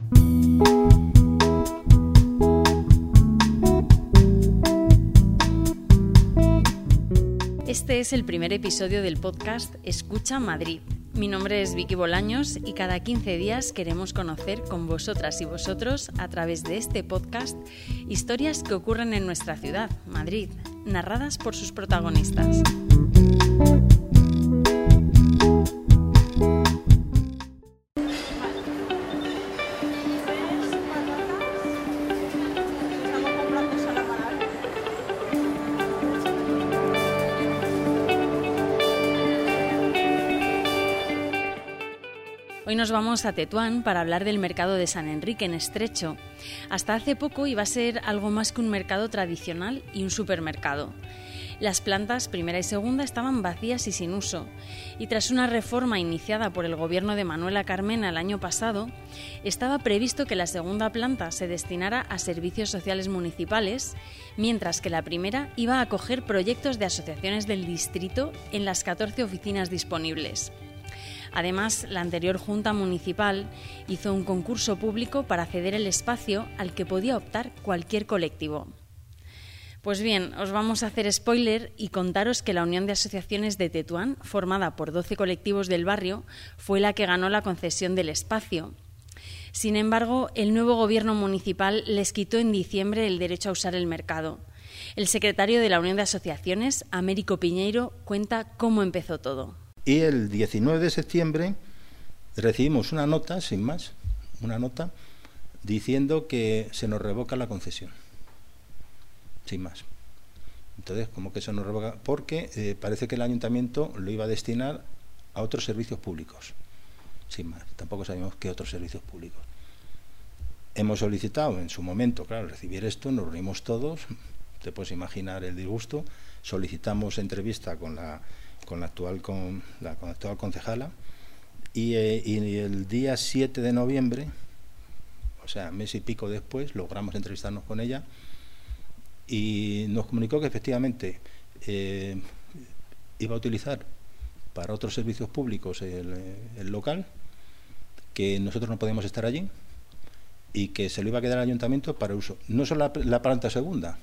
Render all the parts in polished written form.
Este es el primer episodio del podcast Escucha Madrid. Mi nombre es Vicky Bolaños y cada 15 días queremos conocer con vosotras y vosotros, a través de este podcast, historias que ocurren en nuestra ciudad, Madrid, narradas por sus protagonistas. Hoy nos vamos a Tetuán para hablar del mercado de San Enrique en Estrecho. Hasta hace poco iba a ser algo más que un mercado tradicional y un supermercado. Las plantas primera y segunda estaban vacías y sin uso, y tras una reforma iniciada por el gobierno de Manuela Carmena el año pasado, estaba previsto que la segunda planta se destinara a servicios sociales municipales, mientras que la primera iba a acoger proyectos de asociaciones del distrito en las 14 oficinas disponibles. Además, la anterior Junta Municipal hizo un concurso público para ceder el espacio al que podía optar cualquier colectivo. Pues bien, os vamos a hacer spoiler y contaros que la Unión de Asociaciones de Tetuán, formada por 12 colectivos del barrio, fue la que ganó la concesión del espacio. Sin embargo, el nuevo gobierno municipal les quitó en diciembre el derecho a usar el mercado. El secretario de la Unión de Asociaciones, Américo Piñeiro, cuenta cómo empezó todo. Y el 19 de septiembre recibimos una nota, sin más, una nota diciendo que se nos revoca la concesión, sin más. Entonces, ¿cómo que se nos revoca? Porque parece que el ayuntamiento lo iba a destinar a otros servicios públicos, sin más. Tampoco sabemos qué otros servicios públicos. Hemos solicitado en su momento, claro, recibir esto, nos reunimos todos, te puedes imaginar el disgusto, solicitamos entrevista con la actual concejala y el día 7 de noviembre, o sea, mes y pico después, logramos entrevistarnos con ella y nos comunicó que efectivamente iba a utilizar para otros servicios públicos el local, que nosotros no podíamos estar allí y que se lo iba a quedar al ayuntamiento para uso, no solo la planta segunda,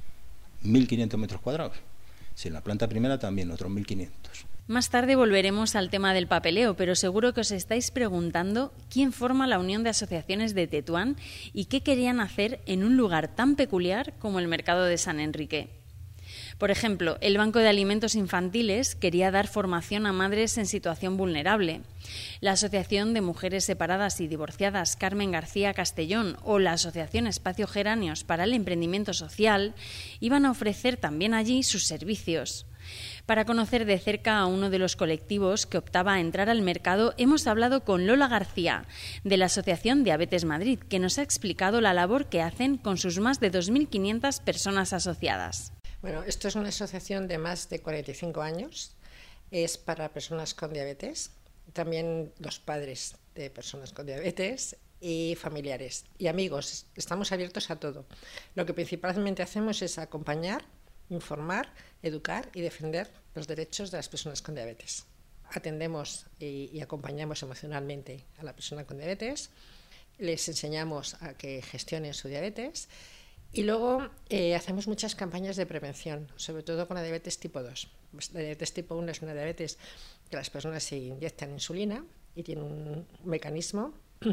1.500 metros cuadrados, si en la planta primera también, otros 1.500. Más tarde volveremos al tema del papeleo, pero seguro que os estáis preguntando quién forma la Unión de Asociaciones de Tetuán y qué querían hacer en un lugar tan peculiar como el mercado de San Enrique. Por ejemplo, el Banco de Alimentos Infantiles quería dar formación a madres en situación vulnerable. La Asociación de Mujeres Separadas y Divorciadas Carmen García Castellón o la Asociación Espacio Geranios para el Emprendimiento Social iban a ofrecer también allí sus servicios. Para conocer de cerca a uno de los colectivos que optaba a entrar al mercado, hemos hablado con Lola García, de la Asociación Diabetes Madrid, que nos ha explicado la labor que hacen con sus más de 2.500 personas asociadas. Bueno, esto es una asociación de más de 45 años, es para personas con diabetes, también los padres de personas con diabetes y familiares y amigos, estamos abiertos a todo. Lo que principalmente hacemos es acompañar, informar, educar y defender los derechos de las personas con diabetes. Atendemos y acompañamos emocionalmente a la persona con diabetes, les enseñamos a que gestionen su diabetes. Y luego hacemos muchas campañas de prevención, sobre todo con la diabetes tipo 2. La diabetes tipo 1 es una diabetes que las personas se inyectan insulina y tiene un mecanismo.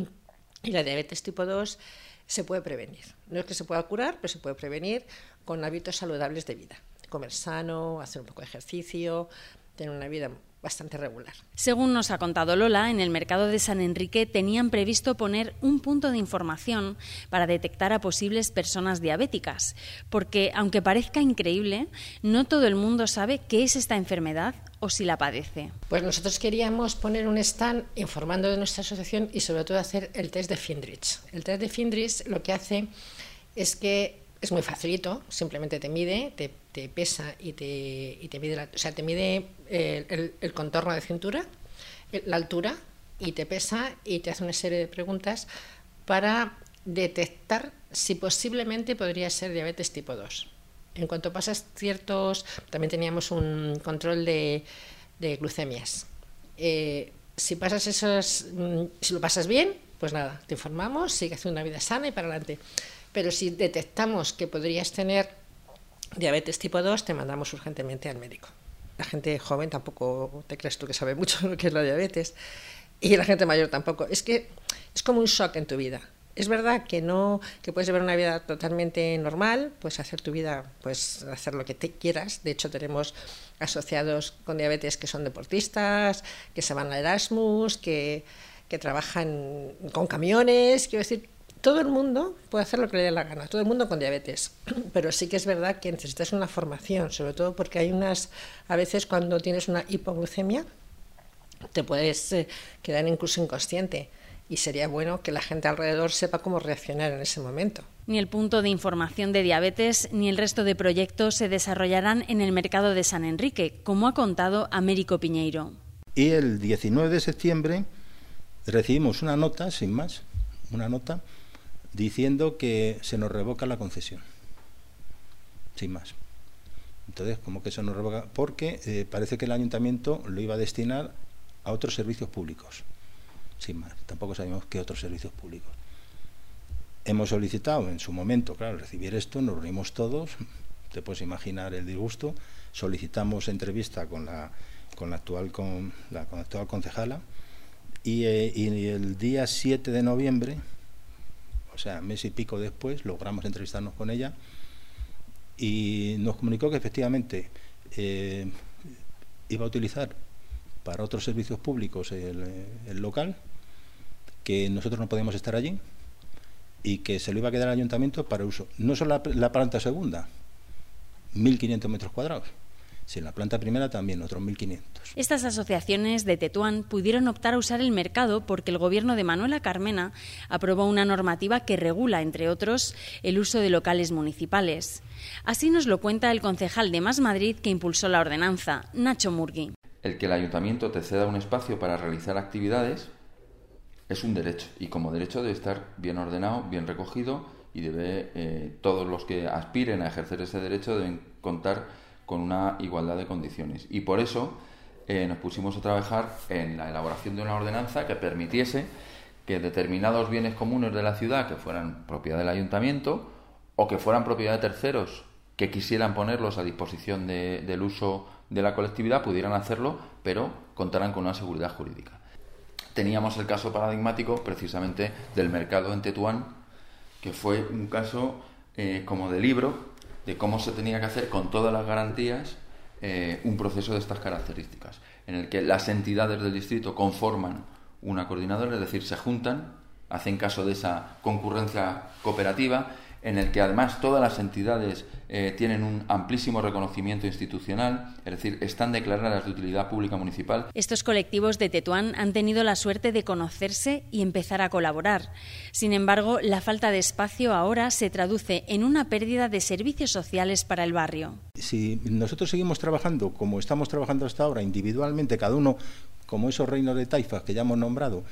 Y la diabetes tipo 2 se puede prevenir. No es que se pueda curar, pero se puede prevenir con hábitos saludables de vida. Comer sano, hacer un poco de ejercicio, tener una vida bastante regular. Según nos ha contado Lola, en el mercado de San Enrique tenían previsto poner un punto de información para detectar a posibles personas diabéticas, porque, aunque parezca increíble, no todo el mundo sabe qué es esta enfermedad o si la padece. Pues nosotros queríamos poner un stand informando de nuestra asociación y sobre todo hacer el test de Findrich. El test de Findrich lo que hace es que es muy facilito, simplemente te mide, te pesa y te mide, te mide el contorno de cintura, la altura, y te pesa y te hace una serie de preguntas para detectar si posiblemente podría ser diabetes tipo 2. En cuanto pasas también teníamos un control de glucemias. Si lo pasas bien, pues nada, te informamos, sigue haciendo una vida sana y para adelante. Pero si detectamos que podrías tener diabetes tipo 2, te mandamos urgentemente al médico. La gente joven tampoco te crees tú que sabe mucho lo que es la diabetes, y la gente mayor tampoco. Es que es como un shock en tu vida. Es verdad que puedes llevar una vida totalmente normal, puedes hacer tu vida, puedes hacer lo que te quieras. De hecho, tenemos asociados con diabetes que son deportistas, que se van a Erasmus, que trabajan con camiones. Quiero decir, todo el mundo puede hacer lo que le dé la gana, todo el mundo con diabetes. Pero sí que es verdad que necesitas una formación, sobre todo porque hay a veces cuando tienes una hipoglucemia, te puedes quedar incluso inconsciente. Y sería bueno que la gente alrededor sepa cómo reaccionar en ese momento. Ni el punto de información de diabetes ni el resto de proyectos se desarrollarán en el mercado de San Enrique, como ha contado Américo Piñeiro. Y el 19 de septiembre recibimos una nota, sin más, una nota diciendo que se nos revoca la concesión. Sin más. Entonces, ¿cómo que se nos revoca? Porque parece que el ayuntamiento lo iba a destinar a otros servicios públicos. Sin más, tampoco sabemos qué otros servicios públicos. Hemos solicitado en su momento, claro, recibir esto, nos reunimos todos, te puedes imaginar el disgusto, solicitamos entrevista con la actual concejala y el día 7 de noviembre, o sea, mes y pico después, logramos entrevistarnos con ella y nos comunicó que efectivamente iba a utilizar para otros servicios públicos el local, que nosotros no podíamos estar allí y que se lo iba a quedar al ayuntamiento para uso. No solo la planta segunda, 1.500 metros cuadrados, sino la planta primera también, otros 1.500. Estas asociaciones de Tetuán pudieron optar a usar el mercado porque el gobierno de Manuela Carmena aprobó una normativa que regula, entre otros, el uso de locales municipales. Así nos lo cuenta el concejal de Más Madrid que impulsó la ordenanza, Nacho Murgui. El que el ayuntamiento te ceda un espacio para realizar actividades es un derecho, y como derecho debe estar bien ordenado, bien recogido, y todos los que aspiren a ejercer ese derecho deben contar con una igualdad de condiciones. Y por eso nos pusimos a trabajar en la elaboración de una ordenanza que permitiese que determinados bienes comunes de la ciudad que fueran propiedad del ayuntamiento o que fueran propiedad de terceros que quisieran ponerlos a disposición del uso de la colectividad pudieran hacerlo, pero contaran con una seguridad jurídica. Teníamos el caso paradigmático precisamente del mercado en Tetuán, que fue un caso como de libro de cómo se tenía que hacer con todas las garantías un proceso de estas características, en el que las entidades del distrito conforman una coordinadora, es decir, se juntan, hacen caso de esa concurrencia cooperativa, en el que además todas las entidades tienen un amplísimo reconocimiento institucional, es decir, están declaradas de utilidad pública municipal. Estos colectivos de Tetuán han tenido la suerte de conocerse y empezar a colaborar. Sin embargo, la falta de espacio ahora se traduce en una pérdida de servicios sociales para el barrio. Si nosotros seguimos trabajando como estamos trabajando hasta ahora, individualmente, cada uno como esos reinos de taifas que ya hemos nombrado,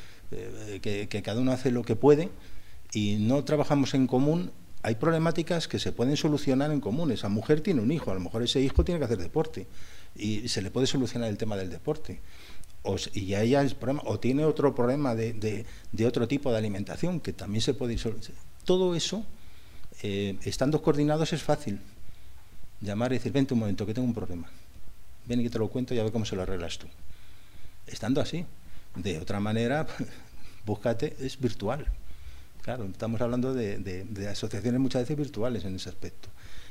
que cada uno hace lo que puede y no trabajamos en común, hay problemáticas que se pueden solucionar en común. Esa mujer tiene un hijo, a lo mejor ese hijo tiene que hacer deporte y se le puede solucionar el tema del deporte. Y a ella el problema, o tiene otro problema de otro tipo de alimentación que también se puede solucionar. Todo eso, estando coordinados, es fácil. Llamar y decir, vente un momento, que tengo un problema. Ven y que te lo cuento y a ver cómo se lo arreglas tú. Estando así. De otra manera, búscate, es virtual. Claro, estamos hablando de asociaciones muchas veces virtuales en ese aspecto.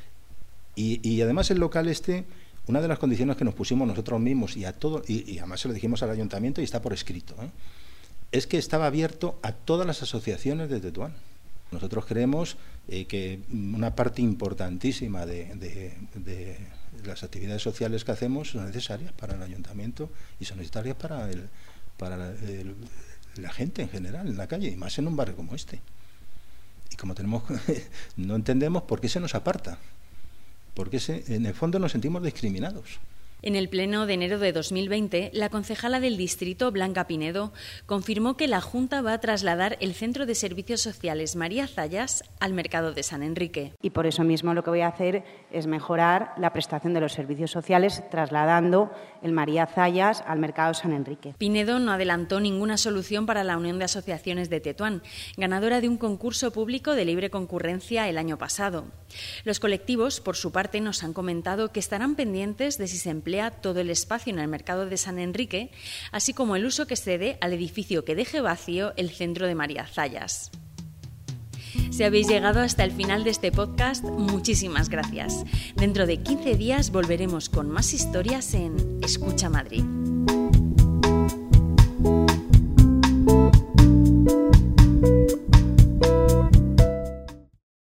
Y además el local una de las condiciones que nos pusimos nosotros mismos y además se lo dijimos al ayuntamiento y está por escrito, es que estaba abierto a todas las asociaciones de Tetuán. Nosotros creemos que una parte importantísima de las actividades sociales que hacemos son necesarias para el ayuntamiento y son necesarias para la gente en general, en la calle, y más en un barrio como este. Y como no entendemos por qué se nos aparta, porque en el fondo nos sentimos discriminados. En el pleno de enero de 2020, la concejala del distrito, Blanca Pinedo, confirmó que la Junta va a trasladar el Centro de Servicios Sociales María Zayas al mercado de San Enrique. Y por eso mismo lo que voy a hacer es mejorar la prestación de los servicios sociales trasladando el María Zayas al mercado de San Enrique. Pinedo no adelantó ninguna solución para la Unión de Asociaciones de Tetuán, ganadora de un concurso público de libre concurrencia el año pasado. Los colectivos, por su parte, nos han comentado que estarán pendientes de si se emplea todo el espacio en el mercado de San Enrique, así como el uso que se dé al edificio que deje vacío el centro de María Zayas. Si habéis llegado hasta el final de este podcast, muchísimas gracias. Dentro de 15 días volveremos con más historias en Escucha Madrid.